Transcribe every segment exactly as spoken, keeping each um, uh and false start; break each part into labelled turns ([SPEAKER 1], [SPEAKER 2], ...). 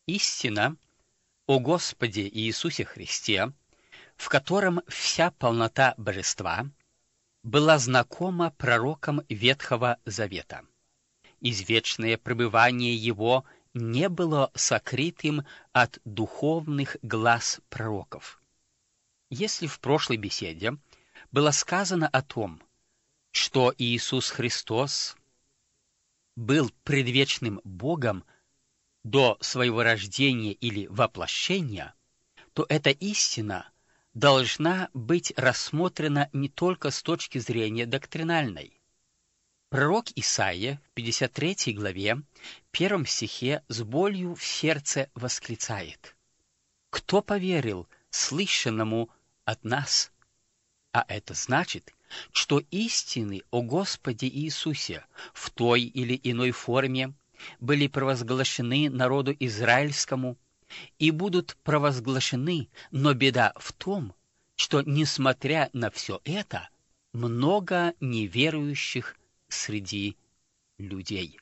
[SPEAKER 1] Истина о Господе Иисусе Христе, в котором вся полнота божества, была знакома пророкам Ветхого Завета. Извечное пребывание Его не было сокрытым от духовных глаз пророков. Если в прошлой беседе было сказано о том, что Иисус Христос был предвечным Богом до своего рождения или воплощения, то эта истина должна быть рассмотрена не только с точки зрения доктринальной. Пророк Исаия в пятьдесят третьей главе, первом стихе с болью в сердце восклицает: «Кто поверил слышанному от нас?» А это значит, что истины о Господе Иисусе в той или иной форме были провозглашены народу израильскому и будут провозглашены, но беда в том, что, несмотря на все это, много неверующих среди людей.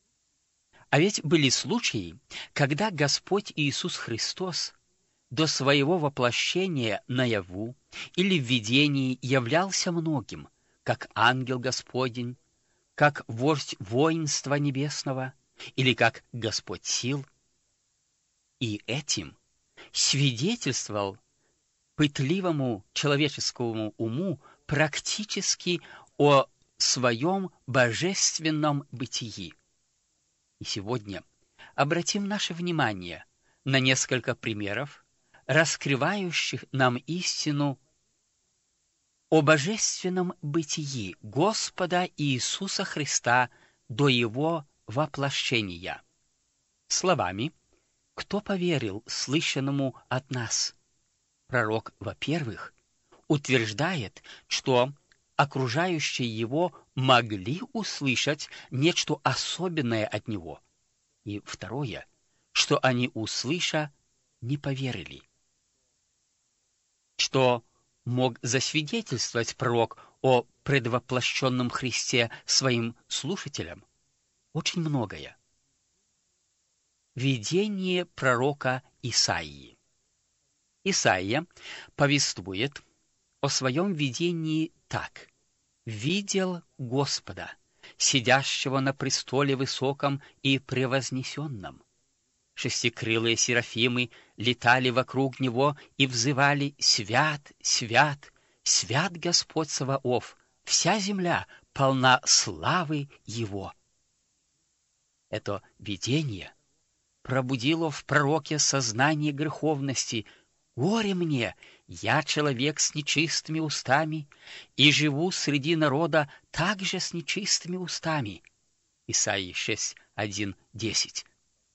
[SPEAKER 1] А ведь были случаи, когда Господь Иисус Христос до своего воплощения наяву или в видении являлся многим, как ангел Господень, как вождь воинства небесного или как Господь сил, и этим свидетельствовал пытливому человеческому уму практически о своем божественном бытии. И сегодня обратим наше внимание на несколько примеров, раскрывающих нам истину о божественном бытии Господа Иисуса Христа до Его воплощения. Словами: «Кто поверил слышанному от нас?» Пророк, во-первых, утверждает, что окружающие его могли услышать нечто особенное от него. И второе, что они, услыша, не поверили. Что мог засвидетельствовать пророк о предвоплощенном Христе своим слушателям? Очень многое. Видение пророка Исаии. Исаия повествует о своем видении так: «Видел Господа, сидящего на престоле высоком и превознесенном. Шестикрылые серафимы летали вокруг него и взывали: Свят, свят, свят Господь Саваоф, вся земля полна славы Его». Это видение пробудило в пророке сознание греховности. «Горе мне, я человек с нечистыми устами, и живу среди народа также с нечистыми устами». Исаии шесть, один, десять.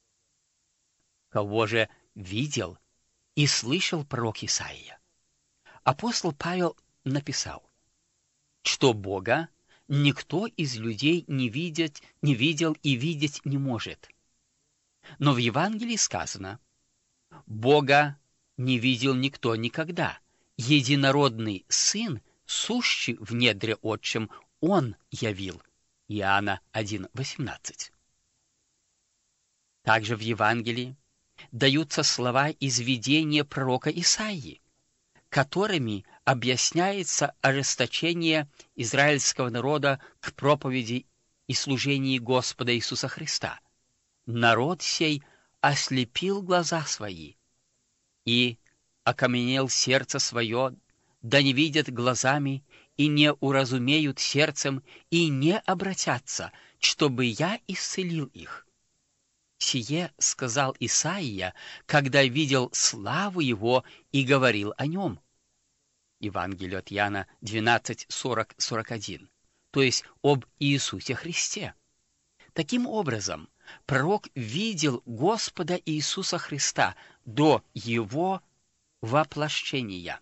[SPEAKER 1] Кого же видел и слышал пророк Исаия? Апостол Павел написал, что Бога никто из людей не видит, не видел и видеть не может. Но в Евангелии сказано: «Бога не видел никто никогда. Единородный Сын, сущий в недре Отчим, Он явил». Иоанна один, восемнадцать. Также в Евангелии даются слова из видения пророка Исаии, которыми объясняется ожесточение израильского народа к проповеди и служению Господа Иисуса Христа. «Народ сей ослепил глаза свои, и окаменел сердце свое, да не видят глазами, и не уразумеют сердцем, и не обратятся, чтобы я исцелил их». Сие сказал Исаия, когда видел славу его и говорил о нем. Евангелие от Иоанна двенадцать, сорок, сорок один, то есть об Иисусе Христе. Таким образом, пророк видел Господа Иисуса Христа до Его воплощения.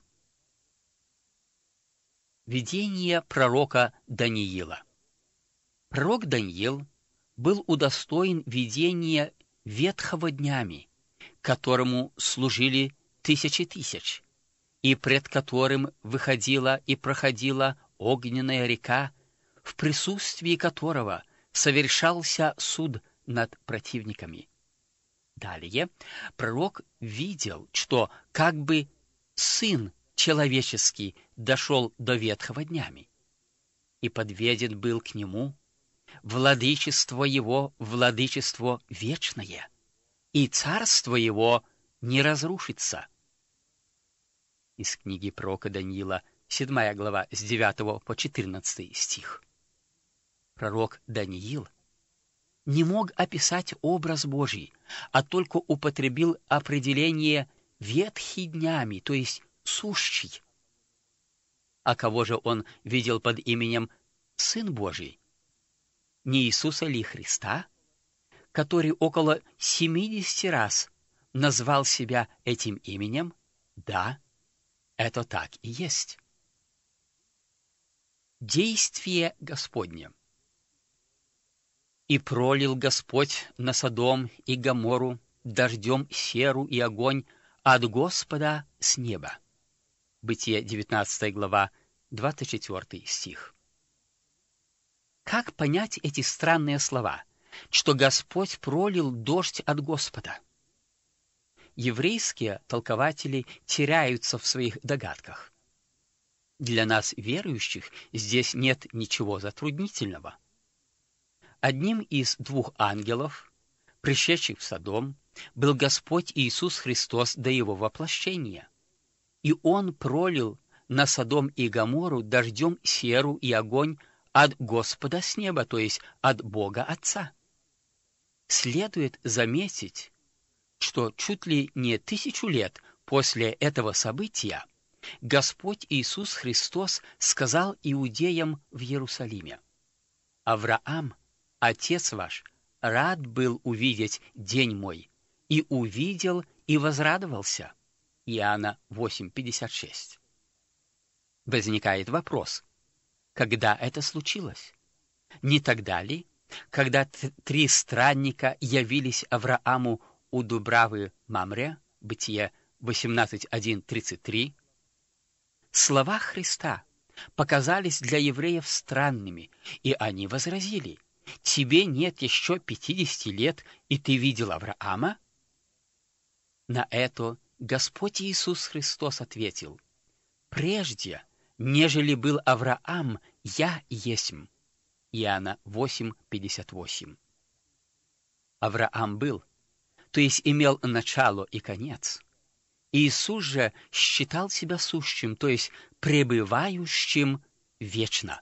[SPEAKER 1] Видение пророка Даниила. Пророк Даниил был удостоен видения ветхого днями, которому служили тысячи тысяч, и пред которым выходила и проходила огненная река, в присутствии которого совершался суд над противниками. Далее пророк видел, что как бы Сын человеческий дошел до ветхого днями, и подведен был к нему владычество его, владычество вечное, и царство его не разрушится. Из книги пророка Даниила, седьмая глава, с девятого по четырнадцатый стих. Пророк Даниил не мог описать образ Божий, а только употребил определение «ветхий днями», то есть «сущий». А кого же он видел под именем Сын Божий? Не Иисуса ли Христа, который около семидесяти раз назвал себя этим именем? Да, это так и есть. Действие Господне. «И пролил Господь на Содом и Гоморру дождем серу и огонь от Господа с неба». Бытие, девятнадцатая глава, двадцать четвёртый стих. Как понять эти странные слова, что Господь пролил дождь от Господа? Еврейские толкователи теряются в своих догадках. Для нас, верующих, здесь нет ничего затруднительного. Одним из двух ангелов, пришедших в Содом, был Господь Иисус Христос до Его воплощения, и Он пролил на Содом и Гоморру дождем серу и огонь от Господа с неба, то есть от Бога Отца. Следует заметить, что чуть ли не тысячу лет после этого события Господь Иисус Христос сказал иудеям в Иерусалиме: «Авраам, отец ваш, рад был увидеть день мой, и увидел, и возрадовался». Иоанна восемь пятьдесят шесть. Возникает вопрос: когда это случилось? Не тогда ли, когда три странника явились Аврааму у Дубравы Мамре, Бытие восемнадцать один тридцать три? Слова Христа показались для евреев странными, и они возразили: «Тебе нет еще пятидесяти лет, и ты видел Авраама?» На это Господь Иисус Христос ответил: «Прежде, нежели был Авраам, я есмь». Иоанна восемь пятьдесят восемь. Авраам был, то есть имел начало и конец. Иисус же считал себя сущим, то есть пребывающим вечно.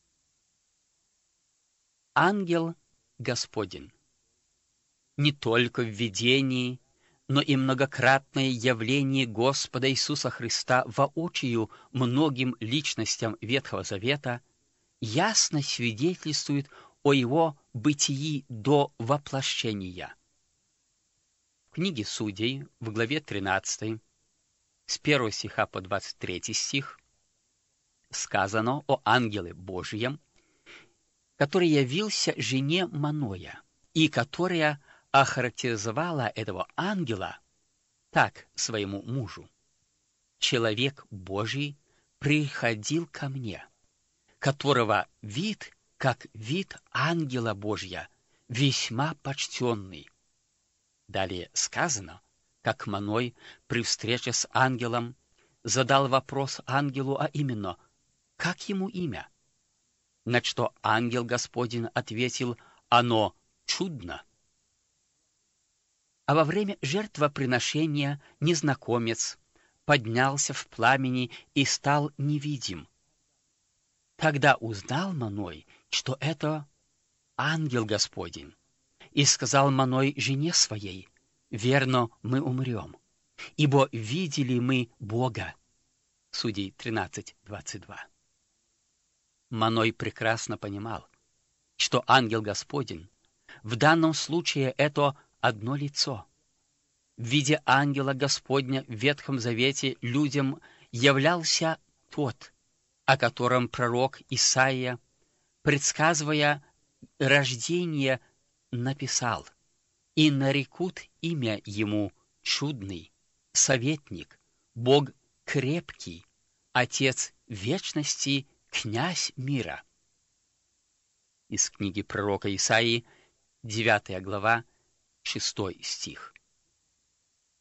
[SPEAKER 1] Ангел Господень. Не только в видении, но и многократное явление Господа Иисуса Христа воочию многим личностям Ветхого Завета ясно свидетельствует о Его бытии до воплощения. В книге Судей, в главе тринадцатой, с первого стиха по двадцать третий стих, сказано о ангеле Божьем, который явился жене Маноя, и которая охарактеризовала этого ангела так своему мужу: «Человек Божий приходил ко мне, которого вид, как вид ангела Божья, весьма почтенный». Далее сказано, как Маной при встрече с ангелом задал вопрос ангелу, а именно: как ему имя? На что ангел Господень ответил: «Оно чудно». А во время жертвоприношения незнакомец поднялся в пламени и стал невидим. Тогда узнал Маной, что это ангел Господень, и сказал Маной жене своей: «Верно, мы умрем, ибо видели мы Бога». Судей тринадцать двадцать два. Маной прекрасно понимал, что ангел Господень в данном случае это одно лицо. В виде ангела Господня в Ветхом Завете людям являлся тот, о котором пророк Исаия, предсказывая рождение, написал: «И нарекут имя ему чудный, советник, Бог крепкий, Отец вечности, князь мира». Из книги пророка Исаии, девятая глава, шестой стих.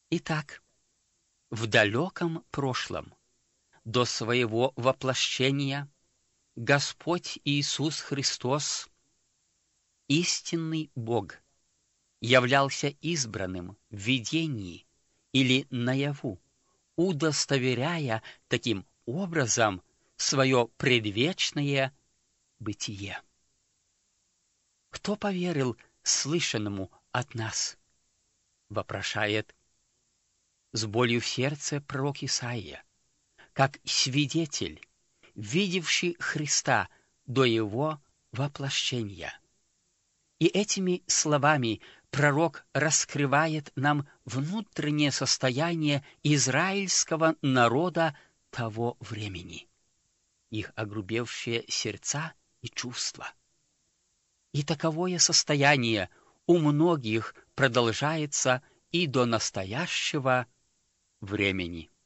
[SPEAKER 1] Итак, в далеком прошлом, до своего воплощения, Господь Иисус Христос, истинный Бог, являлся избранным в видении или наяву, удостоверяя таким образом свое предвечное бытие. Кто поверил слышанному от нас? Вопрошает с болью в сердце пророк Исаия, как свидетель, видевший Христа до его воплощения. И этими словами пророк раскрывает нам внутреннее состояние израильского народа того времени, их огрубевшие сердца и чувства. И таковое состояние у многих продолжается и до настоящего времени.